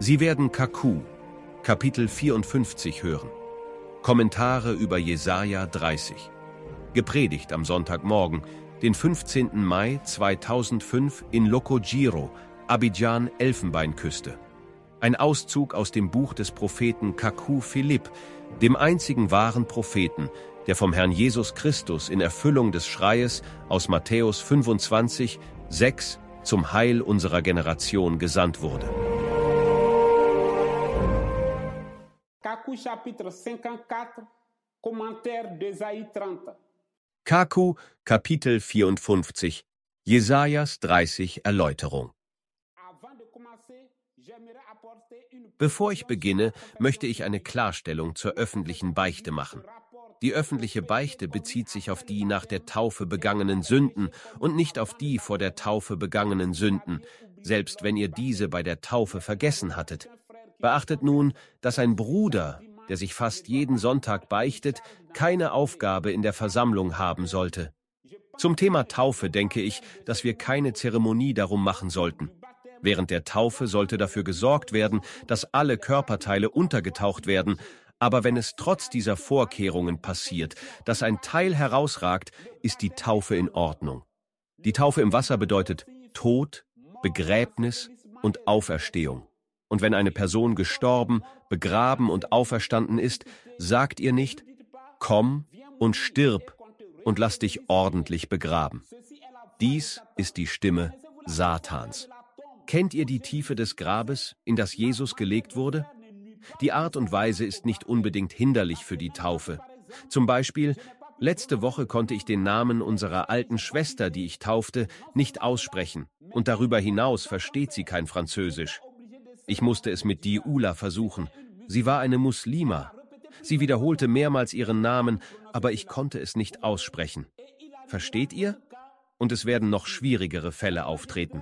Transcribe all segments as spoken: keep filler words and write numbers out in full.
Sie werden Kaku, Kapitel vierundfünfzig hören. Kommentare über Jesaja dreißig. Gepredigt am Sonntagmorgen, den fünfzehnten Mai zweitausendfünf in Lokojiro, Abidjan, Elfenbeinküste. Ein Auszug aus dem Buch des Propheten Kaku Philipp, dem einzigen wahren Propheten, der vom Herrn Jesus Christus in Erfüllung des Schreies aus Matthäus fünfundzwanzig, sechs zum Heil unserer Generation gesandt wurde. Kaku chapitre cinquante-quatre, commentaire d'Ésaïe trente. Kaku, Kapitel vierundfünfzig, Jesajas dreißig Erläuterung. Bevor ich beginne, möchte ich eine Klarstellung zur öffentlichen Beichte machen. Die öffentliche Beichte bezieht sich auf die nach der Taufe begangenen Sünden und nicht auf die vor der Taufe begangenen Sünden, selbst wenn ihr diese bei der Taufe vergessen hattet. Beachtet nun, dass ein Bruder, der sich fast jeden Sonntag beichtet, keine Aufgabe in der Versammlung haben sollte. Zum Thema Taufe denke ich, dass wir keine Zeremonie darum machen sollten. Während der Taufe sollte dafür gesorgt werden, dass alle Körperteile untergetaucht werden, aber wenn es trotz dieser Vorkehrungen passiert, dass ein Teil herausragt, ist die Taufe in Ordnung. Die Taufe im Wasser bedeutet Tod, Begräbnis und Auferstehung. Und wenn eine Person gestorben, begraben und auferstanden ist, sagt ihr nicht, komm und stirb und lass dich ordentlich begraben. Dies ist die Stimme Satans. Kennt ihr die Tiefe des Grabes, in das Jesus gelegt wurde? Die Art und Weise ist nicht unbedingt hinderlich für die Taufe. Zum Beispiel, letzte Woche konnte ich den Namen unserer alten Schwester, die ich taufte, nicht aussprechen, und darüber hinaus versteht sie kein Französisch. Ich musste es mit Diula versuchen. Sie war eine Muslima. Sie wiederholte mehrmals ihren Namen, aber ich konnte es nicht aussprechen. Versteht ihr? Und es werden noch schwierigere Fälle auftreten.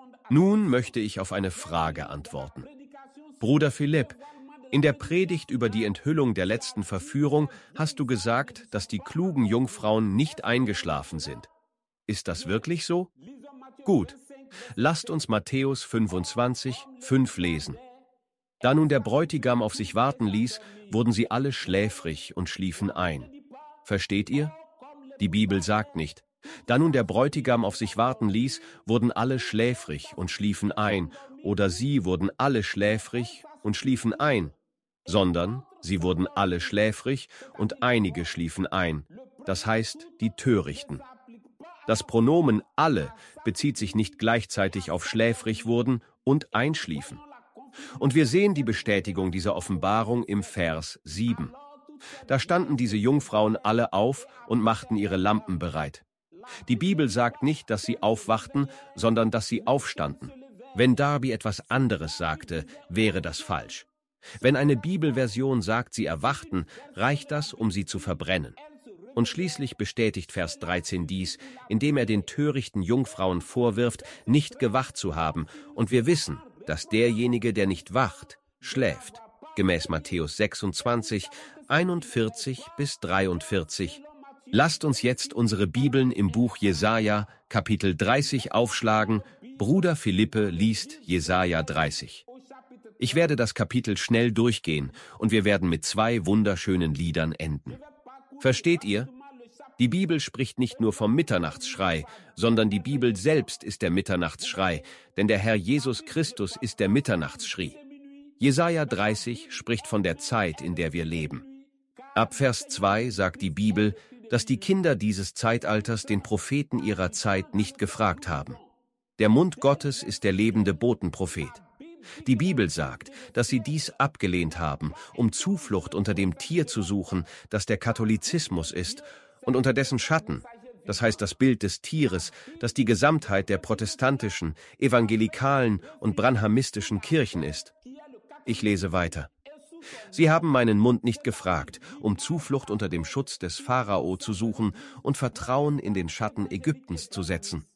Nun möchte ich auf eine Frage antworten. Bruder Philipp, in der Predigt über die Enthüllung der letzten Verführung hast du gesagt, dass die klugen Jungfrauen nicht eingeschlafen sind. Ist das wirklich so? Gut. Lasst uns Matthäus fünfundzwanzig, fünf lesen. Da nun der Bräutigam auf sich warten ließ, wurden sie alle schläfrig und schliefen ein. Versteht ihr? Die Bibel sagt nicht, da nun der Bräutigam auf sich warten ließ, wurden alle schläfrig und schliefen ein, oder sie wurden alle schläfrig und schliefen ein, sondern sie wurden alle schläfrig und einige schliefen ein, das heißt die Törichten. Das Pronomen alle bezieht sich nicht gleichzeitig auf schläfrig wurden und einschliefen. Und wir sehen die Bestätigung dieser Offenbarung im Vers sieben. Da standen diese Jungfrauen alle auf und machten ihre Lampen bereit. Die Bibel sagt nicht, dass sie aufwachten, sondern dass sie aufstanden. Wenn Darby etwas anderes sagte, wäre das falsch. Wenn eine Bibelversion sagt, sie erwachten, reicht das, um sie zu verbrennen. Und schließlich bestätigt Vers dreizehn dies, indem er den törichten Jungfrauen vorwirft, nicht gewacht zu haben. Und wir wissen, dass derjenige, der nicht wacht, schläft. Gemäß Matthäus sechsundzwanzig, einundvierzig bis dreiundvierzig. Lasst uns jetzt unsere Bibeln im Buch Jesaja, Kapitel dreißig aufschlagen. Bruder Philippe liest Jesaja dreißig. Ich werde das Kapitel schnell durchgehen und wir werden mit zwei wunderschönen Liedern enden. Versteht ihr? Die Bibel spricht nicht nur vom Mitternachtsschrei, sondern die Bibel selbst ist der Mitternachtsschrei, denn der Herr Jesus Christus ist der Mitternachtsschrie. Jesaja dreißig spricht von der Zeit, in der wir leben. Ab Vers zwei sagt die Bibel, dass die Kinder dieses Zeitalters den Propheten ihrer Zeit nicht gefragt haben. Der Mund Gottes ist der lebende Botenprophet. Die Bibel sagt, dass sie dies abgelehnt haben, um Zuflucht unter dem Tier zu suchen, das der Katholizismus ist, und unter dessen Schatten, das heißt das Bild des Tieres, das die Gesamtheit der protestantischen, evangelikalen und branhamistischen Kirchen ist. Ich lese weiter. Sie haben meinen Mund nicht gefragt, um Zuflucht unter dem Schutz des Pharao zu suchen und Vertrauen in den Schatten Ägyptens zu setzen.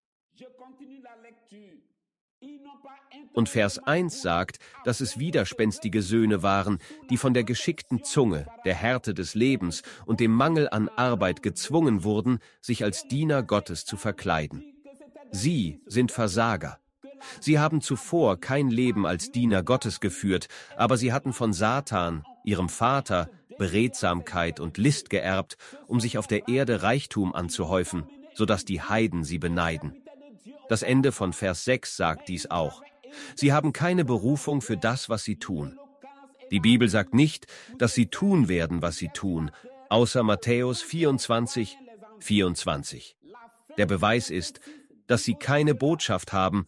Und Vers eins sagt, dass es widerspenstige Söhne waren, die von der geschickten Zunge, der Härte des Lebens und dem Mangel an Arbeit gezwungen wurden, sich als Diener Gottes zu verkleiden. Sie sind Versager. Sie haben zuvor kein Leben als Diener Gottes geführt, aber sie hatten von Satan, ihrem Vater, Beredsamkeit und List geerbt, um sich auf der Erde Reichtum anzuhäufen, sodass die Heiden sie beneiden. Das Ende von Vers sechs sagt dies auch. Sie haben keine Berufung für das, was sie tun. Die Bibel sagt nicht, dass sie tun werden, was sie tun, außer Matthäus vierundzwanzig, vierundzwanzig. Der Beweis ist, dass sie keine Botschaft haben.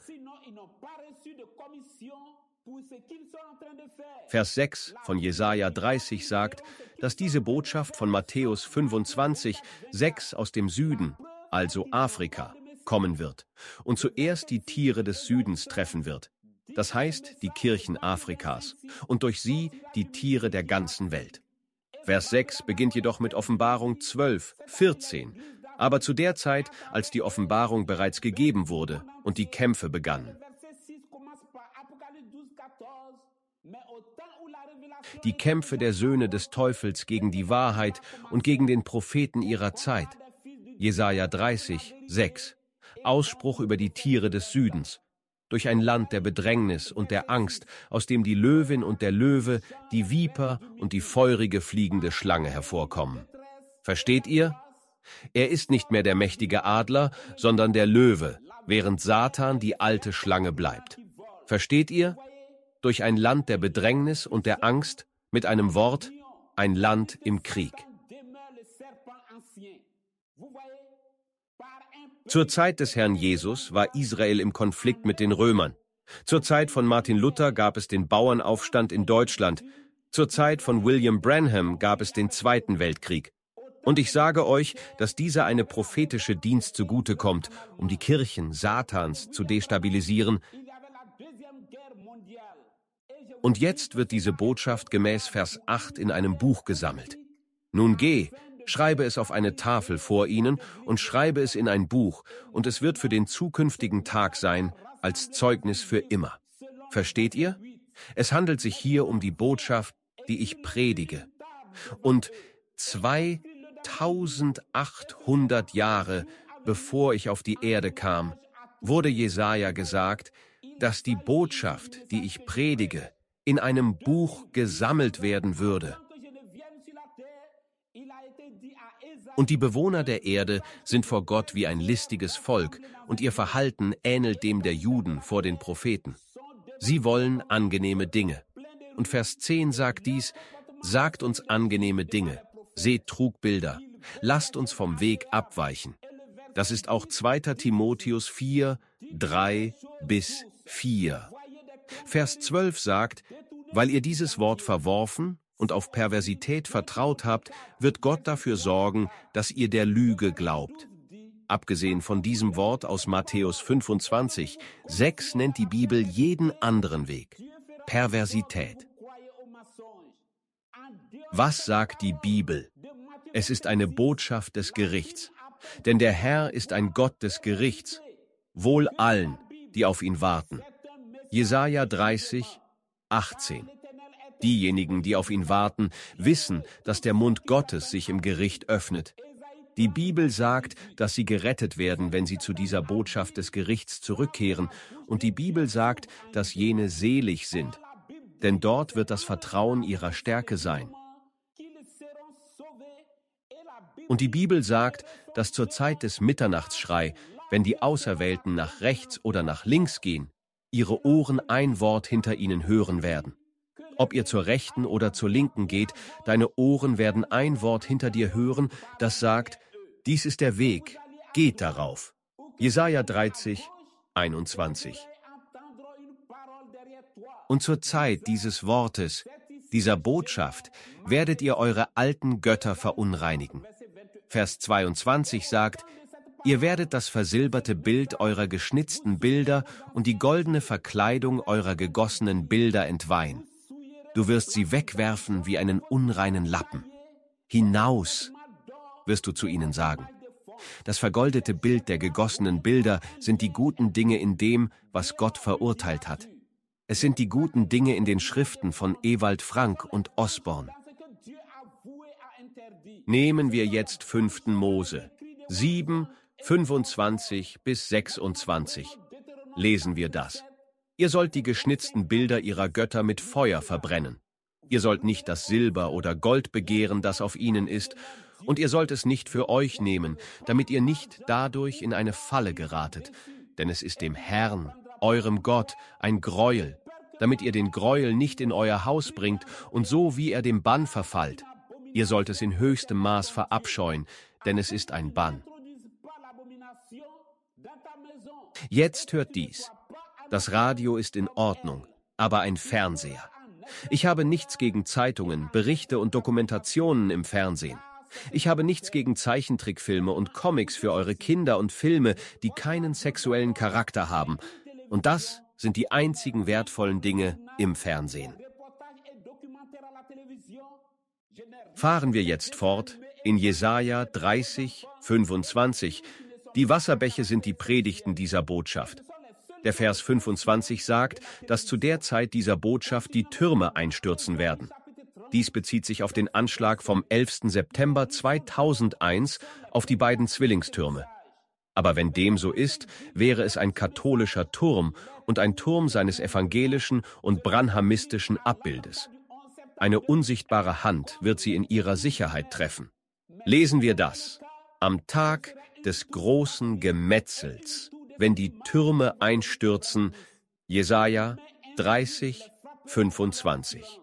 Vers sechs von Jesaja dreißig sagt, dass diese Botschaft von Matthäus fünfundzwanzig, sechs aus dem Süden, also Afrika, kommen wird und zuerst die Tiere des Südens treffen wird. Das heißt, die Kirchen Afrikas und durch sie die Tiere der ganzen Welt. Vers sechs beginnt jedoch mit Offenbarung zwölf, vierzehn, aber zu der Zeit, als die Offenbarung bereits gegeben wurde und die Kämpfe begannen. Die Kämpfe der Söhne des Teufels gegen die Wahrheit und gegen den Propheten ihrer Zeit. Jesaja dreißig, sechs. Ausspruch über die Tiere des Südens. Durch ein Land der Bedrängnis und der Angst, aus dem die Löwin und der Löwe, die Viper und die feurige fliegende Schlange hervorkommen. Versteht ihr? Er ist nicht mehr der mächtige Adler, sondern der Löwe, während Satan die alte Schlange bleibt. Versteht ihr? Durch ein Land der Bedrängnis und der Angst, mit einem Wort, ein Land im Krieg. Zur Zeit des Herrn Jesus war Israel im Konflikt mit den Römern. Zur Zeit von Martin Luther gab es den Bauernaufstand in Deutschland. Zur Zeit von William Branham gab es den Zweiten Weltkrieg. Und ich sage euch, dass dieser eine prophetische Dienst zugutekommt, um die Kirchen Satans zu destabilisieren. Und jetzt wird diese Botschaft gemäß Vers acht in einem Buch gesammelt. Nun geh, schreibe es auf eine Tafel vor ihnen und schreibe es in ein Buch, und es wird für den zukünftigen Tag sein, als Zeugnis für immer. Versteht ihr? Es handelt sich hier um die Botschaft, die ich predige. Und zweitausendachthundert Jahre bevor ich auf die Erde kam, wurde Jesaja gesagt, dass die Botschaft, die ich predige, in einem Buch gesammelt werden würde. Und die Bewohner der Erde sind vor Gott wie ein listiges Volk, und ihr Verhalten ähnelt dem der Juden vor den Propheten. Sie wollen angenehme Dinge. Und Vers zehn sagt dies: Sagt uns angenehme Dinge, seht Trugbilder, lasst uns vom Weg abweichen. Das ist auch zweiter Timotheus vier, drei bis vier. Vers zwölf sagt: Weil ihr dieses Wort verworfen und auf Perversität vertraut habt, wird Gott dafür sorgen, dass ihr der Lüge glaubt. Abgesehen von diesem Wort aus Matthäus fünfundzwanzig, sechs nennt die Bibel jeden anderen Weg. Perversität. Was sagt die Bibel? Es ist eine Botschaft des Gerichts. Denn der Herr ist ein Gott des Gerichts. Wohl allen, die auf ihn warten. Jesaja dreißig, achtzehn. Diejenigen, die auf ihn warten, wissen, dass der Mund Gottes sich im Gericht öffnet. Die Bibel sagt, dass sie gerettet werden, wenn sie zu dieser Botschaft des Gerichts zurückkehren. Und die Bibel sagt, dass jene selig sind. Denn dort wird das Vertrauen ihrer Stärke sein. Und die Bibel sagt, dass zur Zeit des Mitternachtsschrei, wenn die Auserwählten nach rechts oder nach links gehen, ihre Ohren ein Wort hinter ihnen hören werden. Ob ihr zur Rechten oder zur Linken geht, deine Ohren werden ein Wort hinter dir hören, das sagt: Dies ist der Weg, geht darauf. Jesaja dreißig, einundzwanzig. Und zur Zeit dieses Wortes, dieser Botschaft, werdet ihr eure alten Götter verunreinigen. Vers zweiundzwanzig sagt: Ihr werdet das versilberte Bild eurer geschnitzten Bilder und die goldene Verkleidung eurer gegossenen Bilder entweihen. Du wirst sie wegwerfen wie einen unreinen Lappen. Hinaus, wirst du zu ihnen sagen. Das vergoldete Bild der gegossenen Bilder sind die guten Dinge in dem, was Gott verurteilt hat. Es sind die guten Dinge in den Schriften von Ewald Frank und Osborn. Nehmen wir jetzt fünften Mose, sieben, fünfundzwanzig bis sechsundzwanzig. lesen wir das: Ihr sollt die geschnitzten Bilder ihrer Götter mit Feuer verbrennen. Ihr sollt nicht das Silber oder Gold begehren, das auf ihnen ist, und ihr sollt es nicht für euch nehmen, damit ihr nicht dadurch in eine Falle geratet. Denn es ist dem Herrn, eurem Gott, ein Greuel, damit ihr den Greuel nicht in euer Haus bringt und so wie er dem Bann verfallt. Ihr sollt es in höchstem Maß verabscheuen, denn es ist ein Bann. Jetzt hört dies: Das Radio ist in Ordnung, aber ein Fernseher. Ich habe nichts gegen Zeitungen, Berichte und Dokumentationen im Fernsehen. Ich habe nichts gegen Zeichentrickfilme und Comics für eure Kinder und Filme, die keinen sexuellen Charakter haben. Und das sind die einzigen wertvollen Dinge im Fernsehen. Fahren wir jetzt fort in Jesaja dreißig, fünfundzwanzig. Die Wasserbäche sind die Predigten dieser Botschaft. Der Vers fünfundzwanzig sagt, dass zu der Zeit dieser Botschaft die Türme einstürzen werden. Dies bezieht sich auf den Anschlag vom elften September zweitausendeins auf die beiden Zwillingstürme. Aber wenn dem so ist, wäre es ein katholischer Turm und ein Turm seines evangelischen und branhamistischen Abbildes. Eine unsichtbare Hand wird sie in ihrer Sicherheit treffen. Lesen wir das: Am Tag des großen Gemetzels, wenn die Türme einstürzen. Jesaja dreißig, fünfundzwanzig.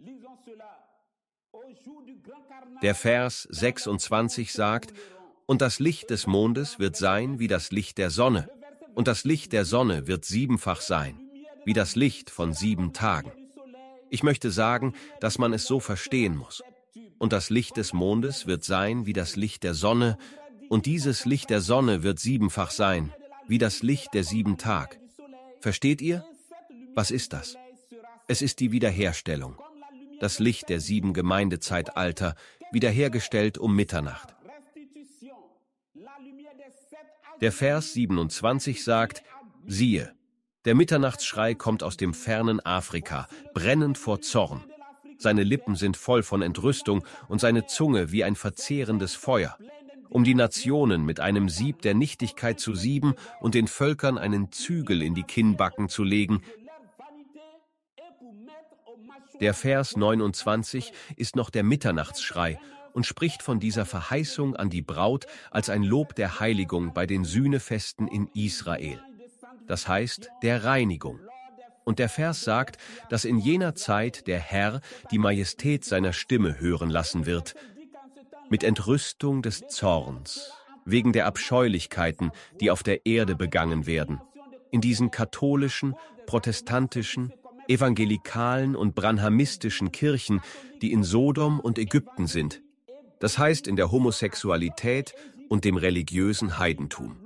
Der Vers sechsundzwanzig sagt: Und das Licht des Mondes wird sein wie das Licht der Sonne, und das Licht der Sonne wird siebenfach sein, wie das Licht von sieben Tagen. Ich möchte sagen, dass man es so verstehen muss. Und das Licht des Mondes wird sein wie das Licht der Sonne, und dieses Licht der Sonne wird siebenfach sein, wie das Licht der sieben Tag. Versteht ihr? Was ist das? Es ist die Wiederherstellung. Das Licht der sieben Gemeindezeitalter, wiederhergestellt um Mitternacht. Der Vers siebenundzwanzig sagt: Siehe, der Mitternachtsschrei kommt aus dem fernen Afrika, brennend vor Zorn. Seine Lippen sind voll von Entrüstung und seine Zunge wie ein verzehrendes Feuer, um die Nationen mit einem Sieb der Nichtigkeit zu sieben und den Völkern einen Zügel in die Kinnbacken zu legen. Der Vers neunundzwanzig ist noch der Mitternachtsschrei und spricht von dieser Verheißung an die Braut als ein Lob der Heiligung bei den Sühnefesten in Israel. Das heißt, der Reinigung. Und der Vers sagt, dass in jener Zeit der Herr die Majestät seiner Stimme hören lassen wird, mit Entrüstung des Zorns, wegen der Abscheulichkeiten, die auf der Erde begangen werden, in diesen katholischen, protestantischen, evangelikalen und branhamistischen Kirchen, die in Sodom und Ägypten sind. Das heißt in der Homosexualität und dem religiösen Heidentum.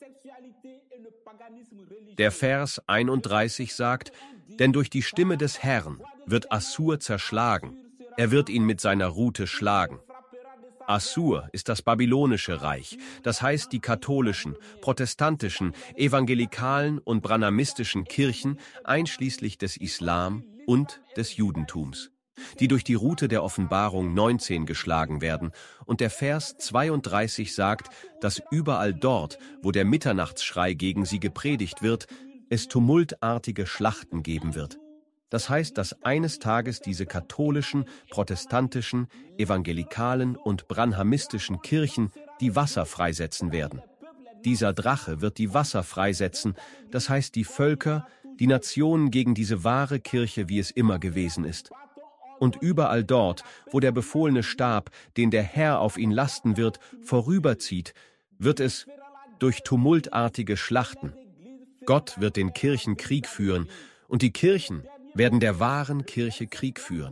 Der Vers einunddreißig sagt: Denn durch die Stimme des Herrn wird Assur zerschlagen, er wird ihn mit seiner Rute schlagen. Assur ist das babylonische Reich, das heißt die katholischen, protestantischen, evangelikalen und branhamistischen Kirchen, einschließlich des Islam und des Judentums, die durch die Rute der Offenbarung neunzehn geschlagen werden. Und der Vers zweiunddreißig sagt, dass überall dort, wo der Mitternachtsschrei gegen sie gepredigt wird, es tumultartige Schlachten geben wird. Das heißt, dass eines Tages diese katholischen, protestantischen, evangelikalen und branhamistischen Kirchen die Wasser freisetzen werden. Dieser Drache wird die Wasser freisetzen, das heißt die Völker, die Nationen gegen diese wahre Kirche, wie es immer gewesen ist. Und überall dort, wo der befohlene Stab, den der Herr auf ihn lasten wird, vorüberzieht, wird es durch tumultartige Schlachten. Gott wird den Kirchen Krieg führen, und die Kirchen werden der wahren Kirche Krieg führen.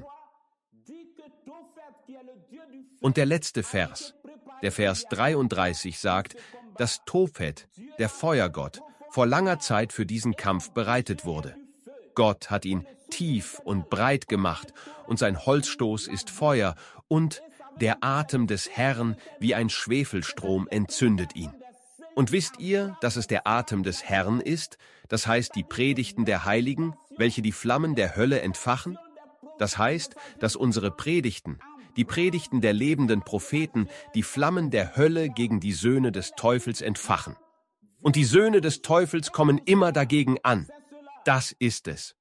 Und der letzte Vers, der Vers dreiunddreißig, sagt, dass Tophet, der Feuergott, vor langer Zeit für diesen Kampf bereitet wurde. Gott hat ihn tief und breit gemacht, und sein Holzstoß ist Feuer, und der Atem des Herrn wie ein Schwefelstrom entzündet ihn. Und wisst ihr, dass es der Atem des Herrn ist, das heißt die Predigten der Heiligen, welche die Flammen der Hölle entfachen? Das heißt, dass unsere Predigten, die Predigten der lebenden Propheten, die Flammen der Hölle gegen die Söhne des Teufels entfachen. Und die Söhne des Teufels kommen immer dagegen an. Das ist es.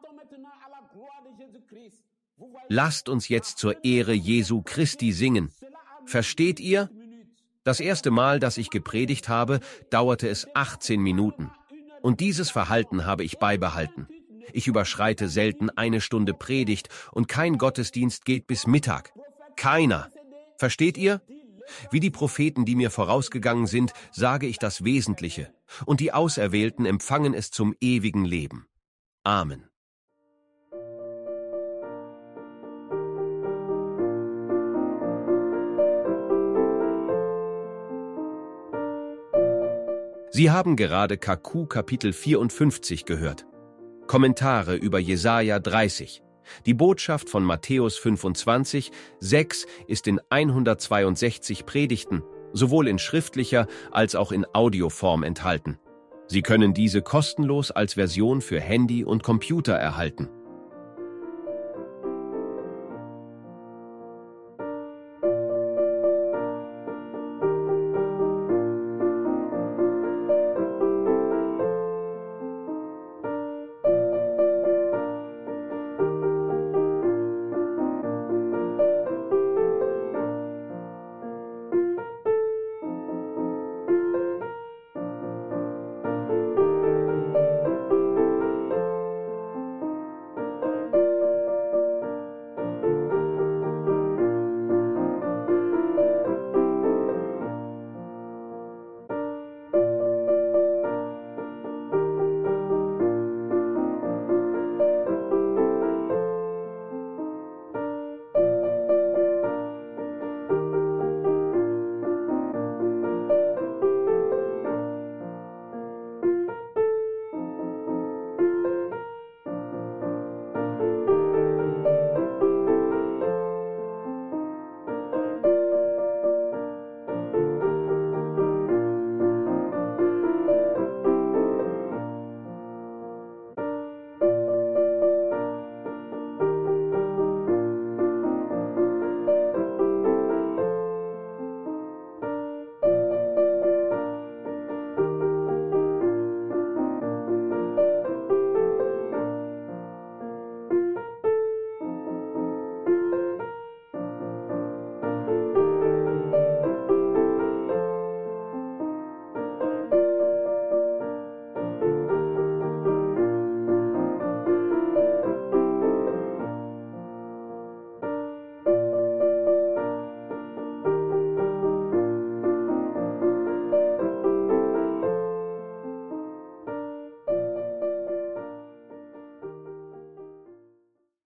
Lasst uns jetzt zur Ehre Jesu Christi singen. Versteht ihr? Das erste Mal, dass ich gepredigt habe, dauerte es achtzehn Minuten. Und dieses Verhalten habe ich beibehalten. Ich überschreite selten eine Stunde Predigt und kein Gottesdienst geht bis Mittag. Keiner. Versteht ihr? Wie die Propheten, die mir vorausgegangen sind, sage ich das Wesentliche, und die Auserwählten empfangen es zum ewigen Leben. Amen. Sie haben gerade K Q Kapitel vierundfünfzig gehört. Kommentare über Jesaja dreißig. Die Botschaft von Matthäus fünfundzwanzig, sechs ist in hundertzweiundsechzig Predigten, sowohl in schriftlicher als auch in Audioform enthalten. Sie können diese kostenlos als Version für Handy und Computer erhalten.